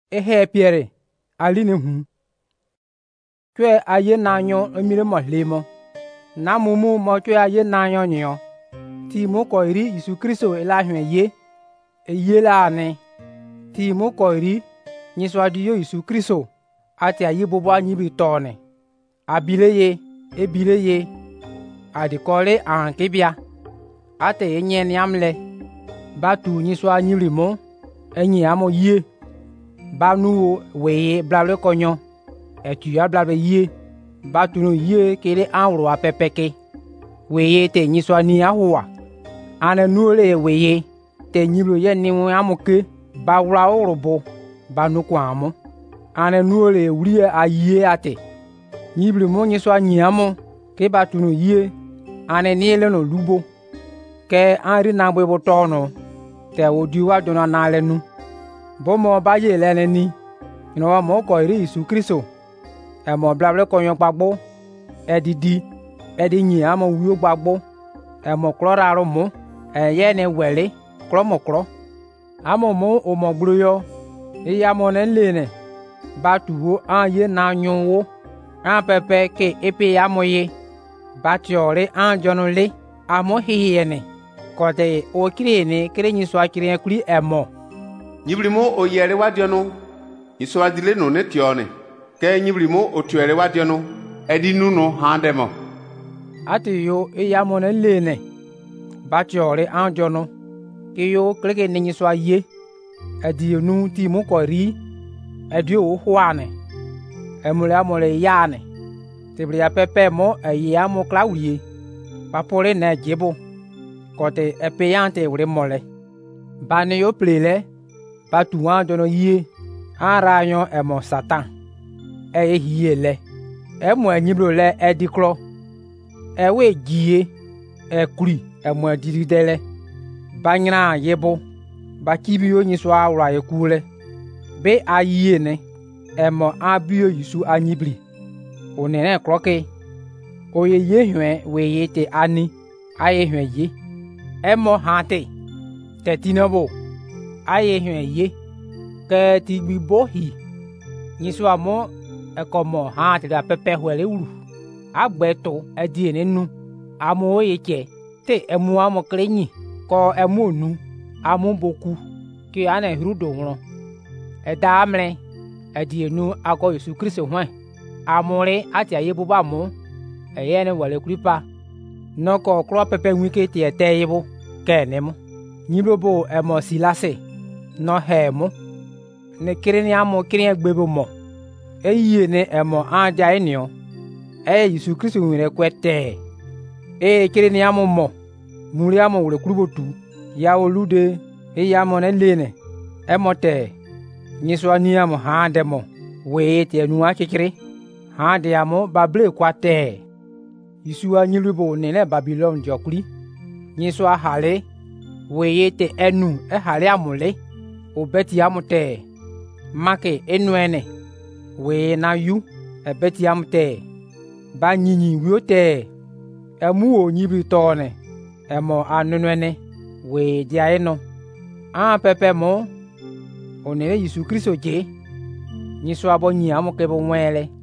ehe Pierre aline hu tue aye nanyo emire mo lemo na mumu mo tue aye nanyo nyo ti mo ko iri Yesu Kristo ela hwen ye la ne ti mo ko iri nyiswa di yo Yesu Kristo ati aye bobo anyi bi tone abile ye ebile ye adi kole an kibia ate enye ni amle batu nyiswa anyi limo enyi amo ye banu weye blable konyo etu ya blable ye batu no ye kele anwro apepeke weye te nyiswa ni ahwa ane nuole weye te nyiblo ye ni amoke bawra orobo banu kwamo ane nuole wuri aye ate nyiblo mo nyiswa nyiamo ke batu no ye ane niele no lubo ke anri na gbe botono te odiwa dona na lenu bomo ba ye lene ni no mo ko iri Yesu Kristo e mo blable konyo gbagbo edidi edinyi amo wi gbagbo e mo klora ro mo ye ne wele klo mo klo amo mo o mo gbroyo ya mo ne lene batuwo an ye na nyunwo an pepe ke epe ya mo ye batiore an jonule amo hiyene kote o kirene kirenyi so akire kuri emo nyibrimo o yere wadionu iso adile no ne tione ke nyibrimo o tuere wadionu edinu no handemo ati yo ya mo ne lene batiore an jonu ke yo kleke ninyi so aye edi nu ti mo ko ri edi o hwane emule amole yane tibria pepe mo ya mo klawie papore na jebo kote epeyante wure mole bane yo plele batuwan dono ye arayon emo satan hiele emo enyiblo le ediklo ewe gie ekuri emo diridele banyina yebo bakibi yo nyiso awra ekule be aye ne emo abio Yesu anyibli onene kroke oye ye hwen we ye te ani aye hwen ye emo hante tetinabo aye hwen ye ke ti gbibo hi nyiso amo ekomo hante da pepe hwele uru agbeto edi nenu amo ye che te emu amo krenyi ko emu nu amo boku ki ane hrudo won eda amle edi enu ago Yesu Kristo hwan amore ati aye boba mo eye ne wale kripa noko kro pepe nwike ti ete yibo kenemo nyibobo emo silase no hemo ne kireni amo kiren gbebo mo eyiye ne emo anja enio Yesu Kristo nwere kwete kireni amo mo muri amo wure kurubotu ya olude ya mo ne lene emo te nyiswa ni amo handemo we te nu akikire hande amo bable kwate Yesu anyilibo ne Babylon jokuri nyiswa hale weye te enu hale amule obeti amute make enuene we na yu ebeti amute ba nyinyi wiote emu onyibi tone emo anunuene we dia eno pepe mo onere Yesu Kristo je nyiswa bo nyi amukebo nwele